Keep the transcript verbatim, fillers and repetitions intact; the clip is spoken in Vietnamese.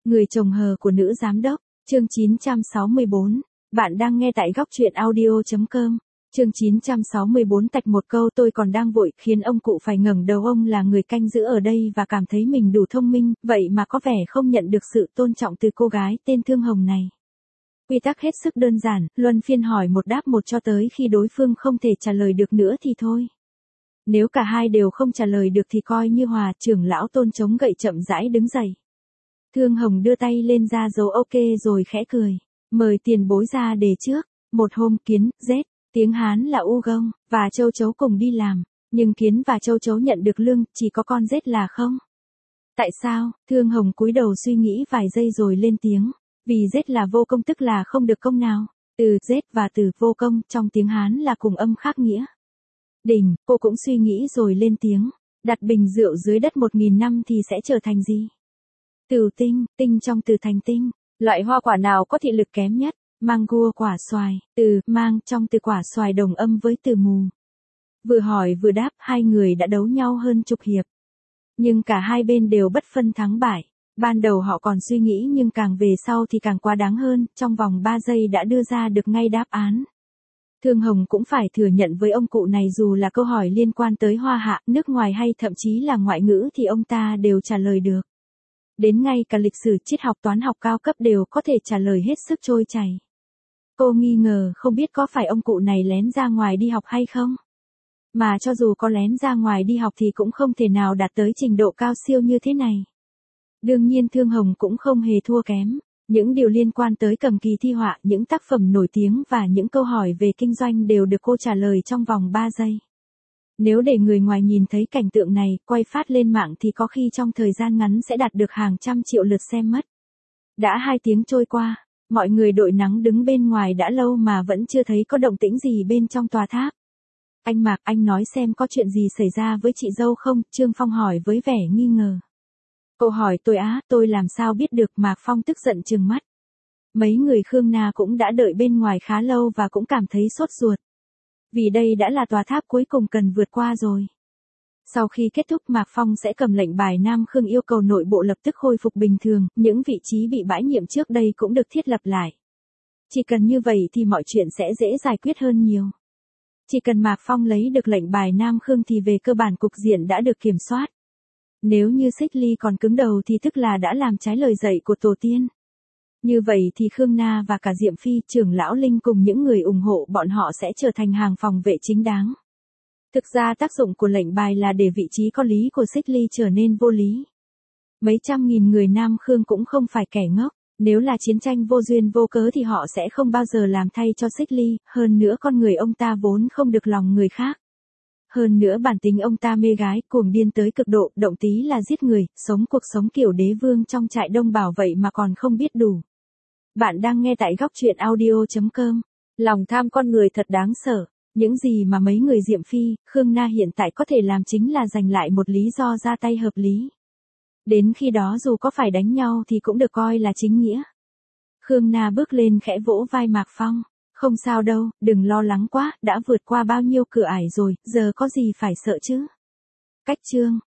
Người chồng hờ của nữ giám đốc, chương chín trăm sáu mươi bốn. Bạn đang nghe tại góc truyện audio.com. Chương chín trăm sáu mươi bốn tạch một câu tôi còn đang vội khiến ông cụ phải ngẩng đầu. Ông là người canh giữ ở đây và cảm thấy mình đủ thông minh, vậy mà có vẻ không nhận được sự tôn trọng từ cô gái tên Thương Hồng này. Quy tắc hết sức đơn giản, luân phiên hỏi một đáp một cho tới khi đối phương không thể trả lời được nữa thì thôi. Nếu cả hai đều không trả lời được thì coi như hòa. Trưởng lão Tôn chống gậy chậm rãi đứng dậy. Thương Hồng đưa tay lên ra dấu ok rồi khẽ cười. Mời tiền bối ra đề trước. Một hôm Kiến, Z, tiếng Hán là U Gông, và Châu Chấu cùng đi làm. Nhưng Kiến và Châu Chấu nhận được lương, chỉ có con Z là không. Tại sao? Thương Hồng cúi đầu suy nghĩ vài giây rồi lên tiếng. Vì Z là vô công tức là không được công nào. Từ Z và từ vô công trong tiếng Hán là cùng âm khác nghĩa. Đình, cô cũng suy nghĩ rồi lên tiếng. Đặt bình rượu dưới đất một nghìn năm thì sẽ trở thành gì? Từ tinh, tinh trong từ thành tinh. Loại hoa quả nào có thị lực kém nhất? Mango quả xoài. Từ mang trong từ quả xoài đồng âm với từ mù. Vừa hỏi vừa đáp, hai người đã đấu nhau hơn chục hiệp. Nhưng cả hai bên đều bất phân thắng bại. Ban đầu họ còn suy nghĩ nhưng càng về sau thì càng quá đáng hơn, trong vòng ba giây đã đưa ra được ngay đáp án. Thương Hồng cũng phải thừa nhận với ông cụ này dù là câu hỏi liên quan tới hoa hạ, nước ngoài hay thậm chí là ngoại ngữ thì ông ta đều trả lời được. Đến ngay cả lịch sử triết học toán học cao cấp đều có thể trả lời hết sức trôi chảy. Cô nghi ngờ không biết có phải ông cụ này lén ra ngoài đi học hay không? Mà cho dù có lén ra ngoài đi học thì cũng không thể nào đạt tới trình độ cao siêu như thế này. Đương nhiên Thương Hồng cũng không hề thua kém. Những điều liên quan tới cầm kỳ thi họa, những tác phẩm nổi tiếng và những câu hỏi về kinh doanh đều được cô trả lời trong vòng ba giây. Nếu để người ngoài nhìn thấy cảnh tượng này, quay phát lên mạng thì có khi trong thời gian ngắn sẽ đạt được hàng trăm triệu lượt xem mất. Đã hai tiếng trôi qua, mọi người đội nắng đứng bên ngoài đã lâu mà vẫn chưa thấy có động tĩnh gì bên trong tòa tháp. Anh Mạc, anh nói xem có chuyện gì xảy ra với chị dâu không? Trương Phong hỏi với vẻ nghi ngờ. Cô hỏi tôi á, tôi làm sao biết được? Mạc Phong tức giận trừng mắt. Mấy người Khương Na cũng đã đợi bên ngoài khá lâu và cũng cảm thấy sốt ruột. Vì đây đã là tòa tháp cuối cùng cần vượt qua rồi. Sau khi kết thúc Mạc Phong sẽ cầm lệnh bài Nam Khương yêu cầu nội bộ lập tức khôi phục bình thường, những vị trí bị bãi nhiệm trước đây cũng được thiết lập lại. Chỉ cần như vậy thì mọi chuyện sẽ dễ giải quyết hơn nhiều. Chỉ cần Mạc Phong lấy được lệnh bài Nam Khương thì về cơ bản cục diện đã được kiểm soát. Nếu như Xích Ly còn cứng đầu thì tức là đã làm trái lời dạy của tổ tiên. Như vậy thì Khương Na và cả Diệm Phi, trưởng lão Linh cùng những người ủng hộ bọn họ sẽ trở thành hàng phòng vệ chính đáng. Thực ra tác dụng của lệnh bài là để vị trí có lý của Xích Ly trở nên vô lý. Mấy trăm nghìn người Nam Khương cũng không phải kẻ ngốc, nếu là chiến tranh vô duyên vô cớ thì họ sẽ không bao giờ làm thay cho Xích Ly, hơn nữa con người ông ta vốn không được lòng người khác. Hơn nữa bản tính ông ta mê gái, cuồng điên tới cực độ, động tí là giết người, sống cuộc sống kiểu đế vương trong trại Đông Bảo vậy mà còn không biết đủ. Bạn đang nghe tại góc truyện audio.com. Lòng tham con người thật đáng sợ. Những gì mà mấy người Diệm Phi, Khương Na hiện tại có thể làm chính là giành lại một lý do ra tay hợp lý. Đến khi đó dù có phải đánh nhau thì cũng được coi là chính nghĩa. Khương Na bước lên khẽ vỗ vai Mạc Phong. Không sao đâu, đừng lo lắng quá, đã vượt qua bao nhiêu cửa ải rồi, giờ có gì phải sợ chứ. Cách chương.